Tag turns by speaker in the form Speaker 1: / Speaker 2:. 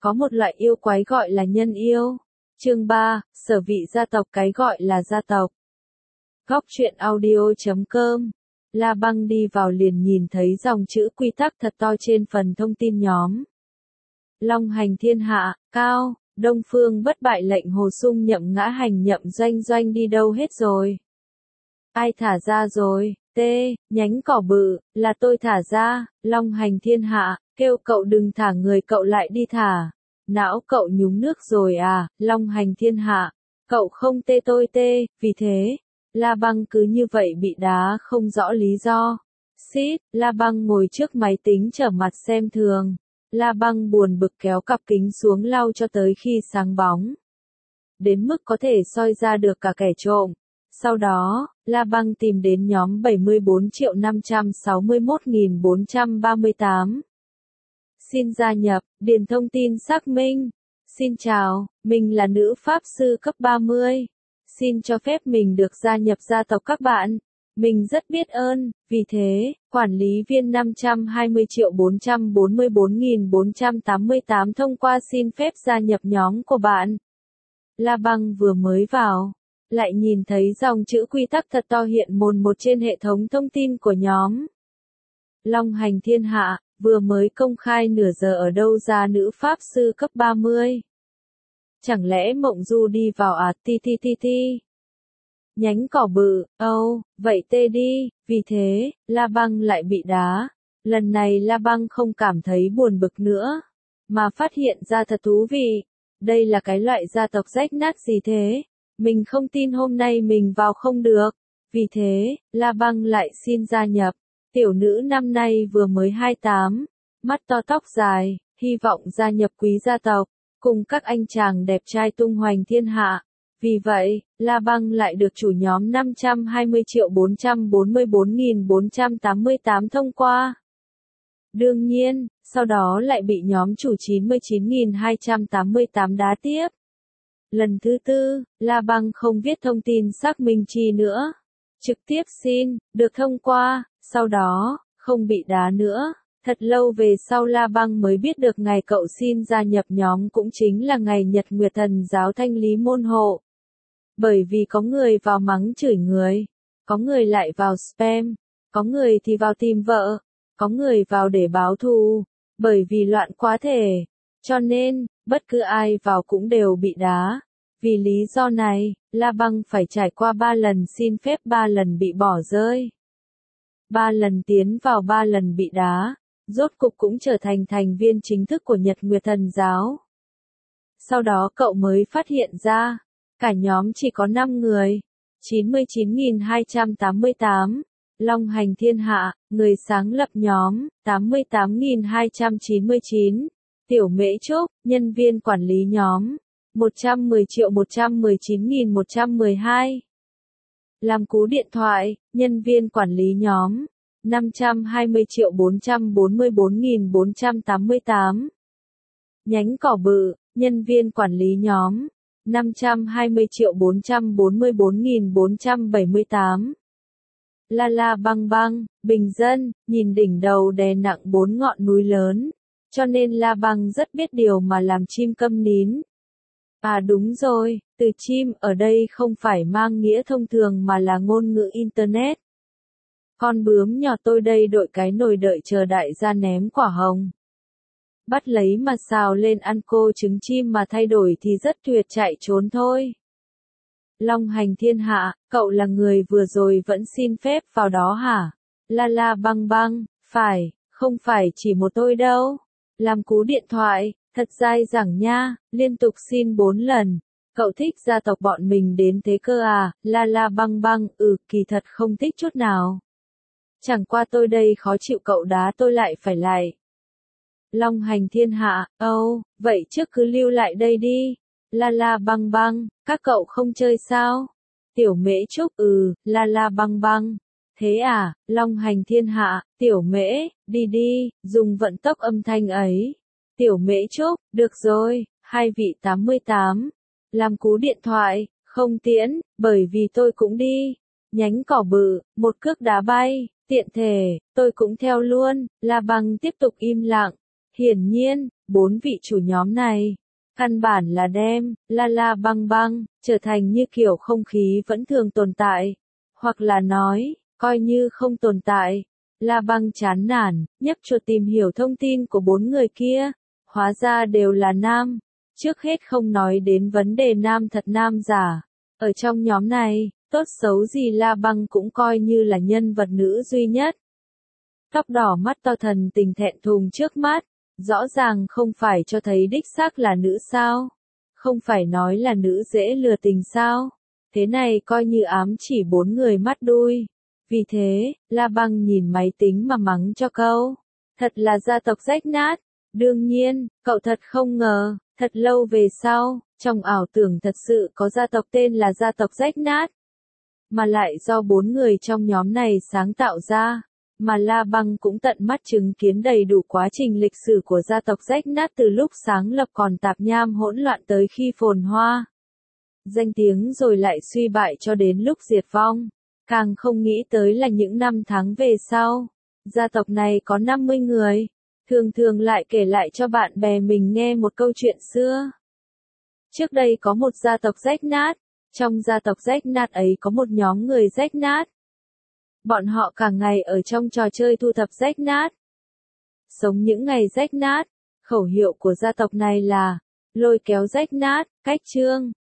Speaker 1: Có một loại yêu quái gọi là nhân yêu. Chương 3, sở vị gia tộc. Cái gọi là gia tộc. Góc truyện audio.com. La Băng đi vào liền nhìn thấy dòng chữ quy tắc thật to trên phần thông tin nhóm. Long hành thiên hạ, cao, Đông Phương bất bại lệnh Hồ Sung Nhậm ngã hành Nhậm Doanh Doanh đi đâu hết rồi? Ai thả ra rồi? Nhánh cỏ bự, là tôi thả ra. Long hành thiên hạ, kêu cậu đừng thả người cậu lại đi thả. Não cậu nhúng nước rồi à? Long hành thiên hạ, cậu không tôi vì thế, La Băng cứ như vậy bị đá không rõ lý do. La Băng ngồi trước máy tính trở mặt xem thường. La Băng buồn bực kéo cặp kính xuống lau cho tới khi sáng bóng. Đến mức có thể soi ra được cả kẻ trộm. Sau đó, La Băng tìm đến nhóm 74.561.438. Xin gia nhập, điền thông tin xác minh. Xin chào, mình là nữ pháp sư cấp 30. Xin cho phép mình được gia nhập gia tộc các bạn. Mình rất biết ơn, vì thế, quản lý viên 520.444.488 thông qua xin phép gia nhập nhóm của bạn. La Băng vừa mới vào, lại nhìn thấy dòng chữ quy tắc thật to hiện mồn một trên hệ thống thông tin của nhóm. Long hành thiên hạ, vừa mới công khai nửa giờ ở đâu ra nữ pháp sư cấp 30. Chẳng lẽ Mộng Du đi vào à? Nhánh cỏ bự, vậy đi, vì thế, La Băng lại bị đá. Lần này La Băng không cảm thấy buồn bực nữa, mà phát hiện ra thật thú vị. Đây là cái loại gia tộc rách nát gì thế? Mình không tin hôm nay mình vào không được. Vì thế, La Băng lại xin gia nhập. Tiểu nữ năm nay vừa mới 28, mắt to tóc dài, hy vọng gia nhập quý gia tộc, cùng các anh chàng đẹp trai tung hoành thiên hạ. Vì vậy, La Băng lại được chủ nhóm 520.444.488 thông qua. Đương nhiên, sau đó lại bị nhóm chủ 99.288 đá tiếp. Lần thứ tư, La Băng không viết thông tin xác minh chi nữa. Trực tiếp xin, được thông qua, sau đó, không bị đá nữa. Thật lâu về sau La Băng mới biết được ngày cậu xin gia nhập nhóm cũng chính là ngày Nhật Nguyệt Thần giáo thanh lý môn hộ. Bởi vì có người vào mắng chửi người, có người lại vào spam, có người thì vào tìm vợ, có người vào để báo thù, bởi vì loạn quá thể. Cho nên, bất cứ ai vào cũng đều bị đá. Vì lý do này, La Băng phải trải qua 3 lần xin phép, 3 lần bị bỏ rơi. 3 lần tiến vào, 3 lần bị đá, rốt cục cũng trở thành thành viên chính thức của Nhật Nguyệt Thần giáo. Sau đó cậu mới phát hiện ra, cả nhóm chỉ có 5 người. 99.288, Long hành thiên hạ, người sáng lập nhóm, 88.299, Tiểu Mễ Trúc, nhân viên quản lý nhóm, 110.119.112. Làm cú điện thoại, nhân viên quản lý nhóm, 520.444.488. Nhánh cỏ bự, nhân viên quản lý nhóm, 520.444.478. La Băng Băng, bình dân, nhìn đỉnh đầu đè nặng 4 ngọn núi lớn, cho nên La Băng rất biết điều mà làm chim câm nín. À đúng rồi, từ chim ở đây không phải mang nghĩa thông thường mà là ngôn ngữ Internet. Con bướm nhỏ tôi đây đội cái nồi đợi chờ đại gia ném quả hồng. Bắt lấy mà xào lên ăn cô trứng chim mà thay đổi thì rất tuyệt, chạy trốn thôi. Long hành thiên hạ, cậu là người vừa rồi vẫn xin phép vào đó hả? La Băng Băng, phải, không phải chỉ một tôi đâu. Làm cú điện thoại, thật dai dẳng nha, liên tục xin 4 lần. Cậu thích gia tộc bọn mình đến thế cơ à? La Băng Băng, kỳ thật không thích chút nào. Chẳng qua tôi đây khó chịu cậu đá tôi lại phải lại. Long hành thiên hạ, vậy trước cứ lưu lại đây đi. La Băng Băng, các cậu không chơi sao? Tiểu Mễ Trúc, La Băng Băng. Thế à, Long hành thiên hạ, Tiểu Mễ, đi, dùng vận tốc âm thanh ấy. Tiểu Mễ Trúc, được rồi, hai vị 88. Làm cú điện thoại, không tiễn, bởi vì tôi cũng đi. Nhánh cỏ bự, một cước đá bay, tiện thể, tôi cũng theo luôn. La Băng tiếp tục im lặng. Hiển nhiên, 4 vị chủ nhóm này, căn bản là đem, La Băng Băng, trở thành như kiểu không khí vẫn thường tồn tại. Hoặc là nói, coi như không tồn tại. La Băng chán nản, nhấp chuột tìm hiểu thông tin của 4 người kia. Hóa ra đều là nam. Trước hết không nói đến vấn đề nam thật nam giả. Ở trong nhóm này, tốt xấu gì La Băng cũng coi như là nhân vật nữ duy nhất. Tóc đỏ mắt to thần tình thẹn thùng trước mắt. Rõ ràng không phải cho thấy đích xác là nữ sao? Không phải nói là nữ dễ lừa tình sao? Thế này coi như ám chỉ 4 người mắt đuôi. Vì thế, La Băng nhìn máy tính mà mắng cho câu. Thật là gia tộc rách nát. Đương nhiên, cậu thật không ngờ, thật lâu về sau, trong ảo tưởng thật sự có gia tộc tên là gia tộc rách nát. Mà lại do 4 người trong nhóm này sáng tạo ra. Mà La Băng cũng tận mắt chứng kiến đầy đủ quá trình lịch sử của gia tộc rách nát từ lúc sáng lập còn tạp nham hỗn loạn tới khi phồn hoa. Danh tiếng rồi lại suy bại cho đến lúc diệt vong. Càng không nghĩ tới là những năm tháng về sau, gia tộc này có 50 người. Thường thường lại kể lại cho bạn bè mình nghe một câu chuyện xưa. Trước đây có một gia tộc rách nát, trong gia tộc rách nát ấy có một nhóm người rách nát. Bọn họ cả ngày ở trong trò chơi thu thập rách nát. Sống những ngày rách nát, khẩu hiệu của gia tộc này là lôi kéo rách nát, cách chương.